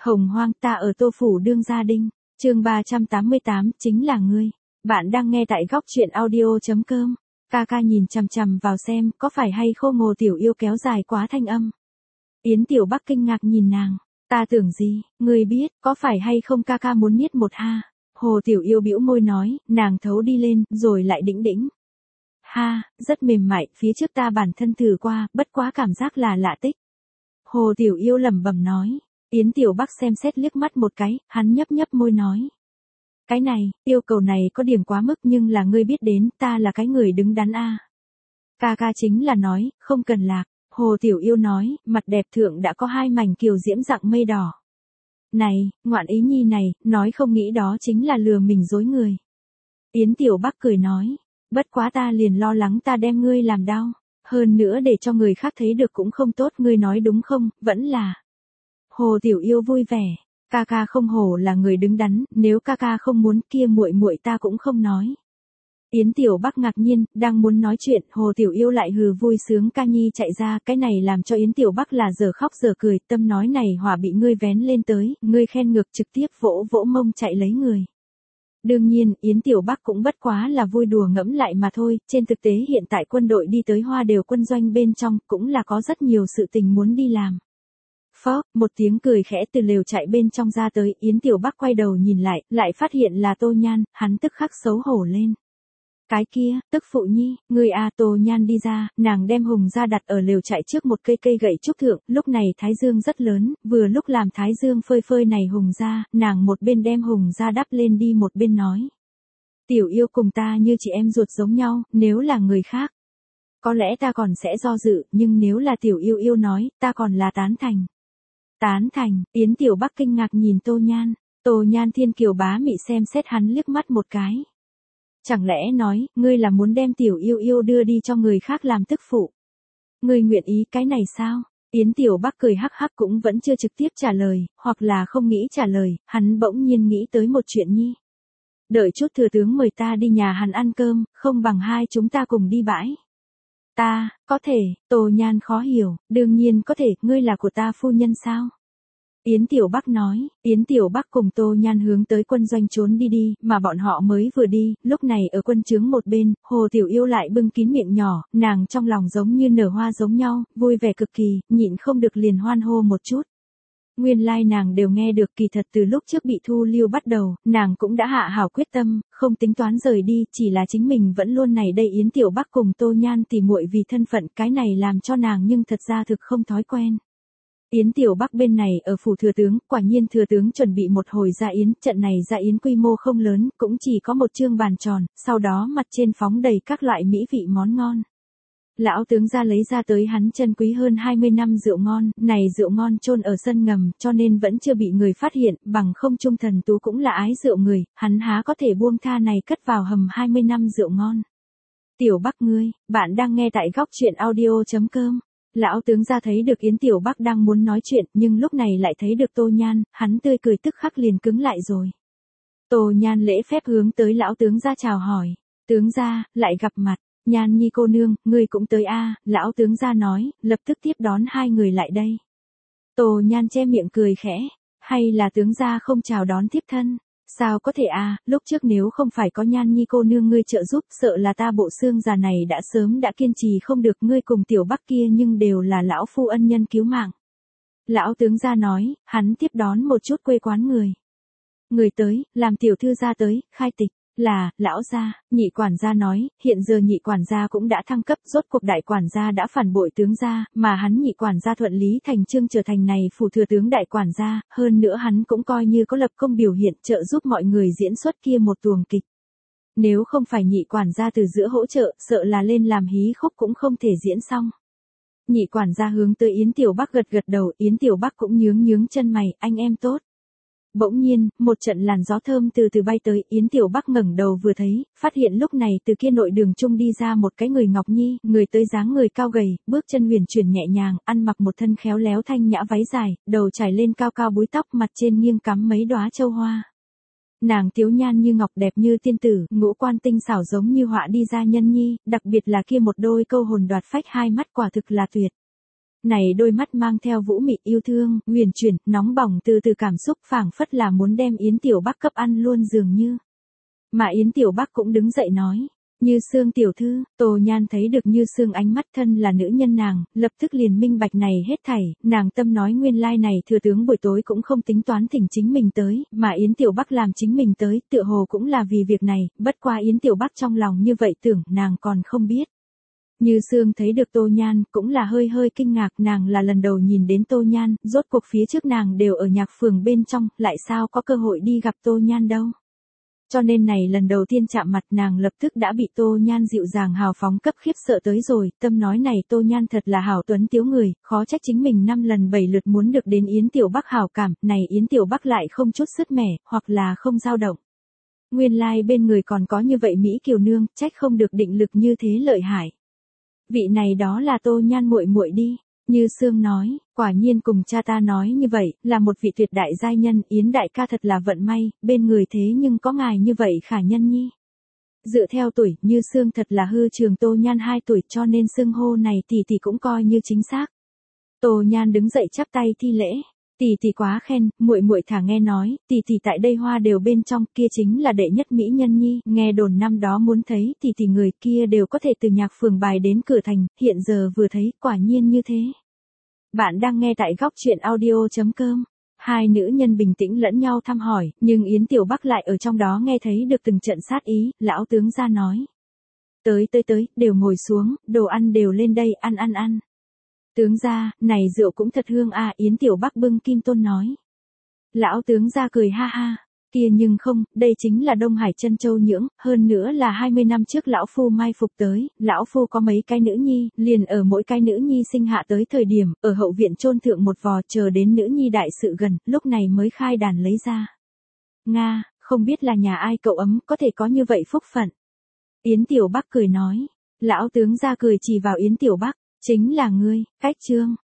Hồng hoang ta ở Tô Phủ đương gia đinh, chương 388 chính là ngươi. Bạn đang nghe tại góc chuyện audio.com. Ca nhìn chằm chằm vào xem có phải hay Khô Ngô Tiểu Yêu kéo dài quá thanh âm. Yến Tiểu Bắc kinh ngạc nhìn nàng, ta tưởng gì, ngươi biết, có phải hay không ca muốn niết một ha. Hồ Tiểu Yêu bĩu môi nói, nàng thấu đi lên, rồi lại đĩnh đĩnh. Ha, rất mềm mại, phía trước ta bản thân thử qua, bất quá cảm giác là lạ tích. Hồ Tiểu Yêu lẩm bẩm nói. Yến Tiểu Bắc xem xét liếc mắt một cái, hắn nhấp môi nói. Cái này, yêu cầu này có điểm quá mức nhưng là ngươi biết đến, ta là cái người đứng đắn a. Ca chính là nói, không cần lạc. Hồ Tiểu Yêu nói, mặt đẹp thượng đã có hai mảnh kiều diễm dạng mây đỏ. Này, ngoạn ý nhi này, nói không nghĩ đó chính là lừa mình dối người. Yến Tiểu Bắc cười nói, bất quá ta liền lo lắng ta đem ngươi làm đau. Hơn nữa để cho người khác thấy được cũng không tốt, ngươi nói đúng không, vẫn là. Hồ Tiểu Yêu vui vẻ, ca không hổ là người đứng đắn, nếu ca không muốn kia muội ta cũng không nói. Yến Tiểu Bắc ngạc nhiên, đang muốn nói chuyện, Hồ Tiểu Yêu lại hừ vui sướng ca nhi chạy ra, cái này làm cho Yến Tiểu Bắc là giờ khóc giờ cười, tâm nói này hỏa bị ngươi vén lên tới, ngươi khen ngược trực tiếp vỗ mông chạy lấy người. Đương nhiên, Yến Tiểu Bắc cũng bất quá là vui đùa ngẫm lại mà thôi, trên thực tế hiện tại quân đội đi tới Hoa Đều quân doanh bên trong, cũng là có rất nhiều sự tình muốn đi làm. Phó, một tiếng cười khẽ từ lều chạy bên trong ra tới, Yến Tiểu Bắc quay đầu nhìn lại phát hiện là Tô Nhan, hắn tức khắc xấu hổ lên. Cái kia, tức phụ nhi, người Tô Nhan đi ra, nàng đem hùng ra đặt ở lều chạy trước một cây gậy trúc thượng, lúc này thái dương rất lớn, vừa lúc làm thái dương phơi này hùng ra, nàng một bên đem hùng ra đắp lên đi một bên nói. Tiểu Yêu cùng ta như chị em ruột giống nhau, nếu là người khác. Có lẽ ta còn sẽ do dự, nhưng nếu là Tiểu Yêu nói, ta còn là tán thành. Tán thành, Yến Tiểu Bắc kinh ngạc nhìn Tô Nhan thiên kiều bá mị xem xét hắn liếc mắt một cái. Chẳng lẽ nói, ngươi là muốn đem Tiểu Yêu đưa đi cho người khác làm tức phụ? Ngươi nguyện ý cái này sao? Yến Tiểu Bắc cười hắc cũng vẫn chưa trực tiếp trả lời, hoặc là không nghĩ trả lời, hắn bỗng nhiên nghĩ tới một chuyện nhi. Đợi chút thừa tướng mời ta đi nhà hắn ăn cơm, không bằng hai chúng ta cùng đi bãi. Ta, có thể, Tô Nhan khó hiểu, đương nhiên có thể, ngươi là của ta phu nhân sao? Yến Tiểu Bắc nói, Yến Tiểu Bắc cùng Tô Nhan hướng tới quân doanh trốn đi, mà bọn họ mới vừa đi, lúc này ở quân trướng một bên, Hồ Tiểu Yêu lại bưng kín miệng nhỏ, nàng trong lòng giống như nở hoa giống nhau, vui vẻ cực kỳ, nhịn không được liền hoan hô một chút. Nguyên lai nàng đều nghe được, kỳ thật từ lúc trước bị thu lưu bắt đầu, nàng cũng đã hạ hảo quyết tâm, không tính toán rời đi, chỉ là chính mình vẫn luôn này đây. Yến Tiểu Bắc cùng Tô Nhan tỉ muội vì thân phận, cái này làm cho nàng nhưng thật ra thực không thói quen. Yến Tiểu Bắc bên này ở phủ thừa tướng, quả nhiên thừa tướng chuẩn bị một hồi dạ yến, trận này dạ yến quy mô không lớn, cũng chỉ có một chương bàn tròn, sau đó mặt trên phóng đầy các loại mỹ vị món ngon. Lão tướng gia lấy ra tới hắn chân quý hơn 20 năm rượu ngon, này rượu ngon chôn ở sân ngầm, cho nên vẫn chưa bị người phát hiện, bằng không Trung Thần Tú cũng là ái rượu người, hắn há có thể buông tha này cất vào hầm 20 năm rượu ngon. Tiểu Bắc ngươi, bạn đang nghe tại góc chuyện audio.com. Lão tướng gia thấy được Yến Tiểu Bắc đang muốn nói chuyện, nhưng lúc này lại thấy được Tô Nhan, hắn tươi cười tức khắc liền cứng lại rồi. Tô Nhan lễ phép hướng tới lão tướng gia chào hỏi, tướng gia, lại gặp mặt. Nhan nhi cô nương, ngươi cũng tới a. Lão tướng gia nói, lập tức tiếp đón hai người lại đây. Tô Nhan che miệng cười khẽ, hay là tướng gia không chào đón tiếp thân? Sao có thể lúc trước nếu không phải có Nhan nhi cô nương ngươi trợ giúp, sợ là ta bộ xương già này đã sớm đã kiên trì không được, ngươi cùng Tiểu Bắc kia nhưng đều là lão phu ân nhân cứu mạng. Lão tướng gia nói, hắn tiếp đón một chút quê quán người. Người tới, làm tiểu thư gia tới, khai tịch. Là, lão gia, nhị quản gia nói, hiện giờ nhị quản gia cũng đã thăng cấp, rốt cuộc đại quản gia đã phản bội tướng gia, mà hắn nhị quản gia thuận lý thành chương trở thành này phủ thừa tướng đại quản gia, hơn nữa hắn cũng coi như có lập công biểu hiện trợ giúp mọi người diễn xuất kia một tuồng kịch. Nếu không phải nhị quản gia từ giữa hỗ trợ, sợ là lên làm hí khúc cũng không thể diễn xong. Nhị quản gia hướng tới Yến Tiểu Bắc gật đầu, Yến Tiểu Bắc cũng nhướng chân mày, anh em tốt. Bỗng nhiên, một trận làn gió thơm từ bay tới, Yến Tiểu Bắc ngẩng đầu vừa thấy, phát hiện lúc này từ kia nội đường trung đi ra một cái người ngọc nhi, người tới dáng người cao gầy, bước chân huyền chuyển nhẹ nhàng, ăn mặc một thân khéo léo thanh nhã váy dài, đầu trải lên cao búi tóc, mặt trên nghiêng cắm mấy đóa châu hoa. Nàng tiếu nhan như ngọc đẹp như tiên tử, ngũ quan tinh xảo giống như họa đi ra nhân nhi, đặc biệt là kia một đôi câu hồn đoạt phách hai mắt quả thực là tuyệt. Này đôi mắt mang theo vũ mị yêu thương, huyền chuyển, nóng bỏng từ từ cảm xúc phảng phất là muốn đem Yến Tiểu Bắc cấp ăn luôn dường như. Mà Yến Tiểu Bắc cũng đứng dậy nói, Như Sương tiểu thư, Tô Nhan thấy được Như Sương ánh mắt thân là nữ nhân nàng, lập tức liền minh bạch này hết thảy, nàng tâm nói nguyên lai này thừa tướng buổi tối cũng không tính toán thỉnh chính mình tới, mà Yến Tiểu Bắc làm chính mình tới, tựa hồ cũng là vì việc này, bất qua Yến Tiểu Bắc trong lòng như vậy tưởng nàng còn không biết. Như Sương thấy được Tô Nhan, cũng là hơi hơi kinh ngạc, nàng là lần đầu nhìn đến Tô Nhan, rốt cuộc phía trước nàng đều ở nhạc phường bên trong, lại sao có cơ hội đi gặp Tô Nhan đâu. Cho nên này lần đầu tiên chạm mặt nàng lập tức đã bị Tô Nhan dịu dàng hào phóng cấp khiếp sợ tới rồi, tâm nói này Tô Nhan thật là hảo tuấn tiếu người, khó trách chính mình 5 lần 7 lượt muốn được đến Yến Tiểu Bắc hảo cảm, này Yến Tiểu Bắc lại không chút sứt mẻ, hoặc là không dao động. Nguyên lai bên người còn có như vậy Mỹ Kiều Nương, trách không được định lực như thế lợi hại. Vị này đó là Tô Nhan muội muội đi. Như Sương nói, quả nhiên cùng cha ta nói như vậy, là một vị tuyệt đại giai nhân, Yến đại ca thật là vận may, bên người thế nhưng có ngài như vậy khả nhân nhi. Dựa theo tuổi, Như Sương thật là hư trường Tô Nhan 2 tuổi cho nên xưng hô này tỷ tỷ cũng coi như chính xác. Tô Nhan đứng dậy chắp tay thi lễ, tỷ tỷ quá khen, muội muội thả nghe nói, tỷ tỷ tại đây hoa đều bên trong, kia chính là đệ nhất mỹ nhân nhi, nghe đồn năm đó muốn thấy tỷ tỷ người kia đều có thể từ nhạc phường bài đến cửa thành, hiện giờ vừa thấy, quả nhiên như thế. Bạn đang nghe tại góc truyện audio.com. Hai nữ nhân bình tĩnh lẫn nhau thăm hỏi, nhưng Yến Tiểu Bắc lại ở trong đó nghe thấy được từng trận sát ý, lão tướng ra nói. Tới, đều ngồi xuống, đồ ăn đều lên đây, ăn. Tướng gia, này rượu cũng thật hương à, Yến Tiểu Bắc bưng kim tôn nói. Lão tướng gia cười ha ha, kia nhưng không, đây chính là Đông Hải Chân Châu nhưỡng, hơn nữa là 20 năm trước lão phu mai phục tới, lão phu có mấy cái nữ nhi, liền ở mỗi cái nữ nhi sinh hạ tới thời điểm, ở hậu viện chôn thượng một vò chờ đến nữ nhi đại sự gần, lúc này mới khai đàn lấy ra. Nga, không biết là nhà ai cậu ấm có thể có như vậy phúc phận. Yến Tiểu Bắc cười nói, lão tướng gia cười chỉ vào Yến Tiểu Bắc, chính là ngươi, cách chương.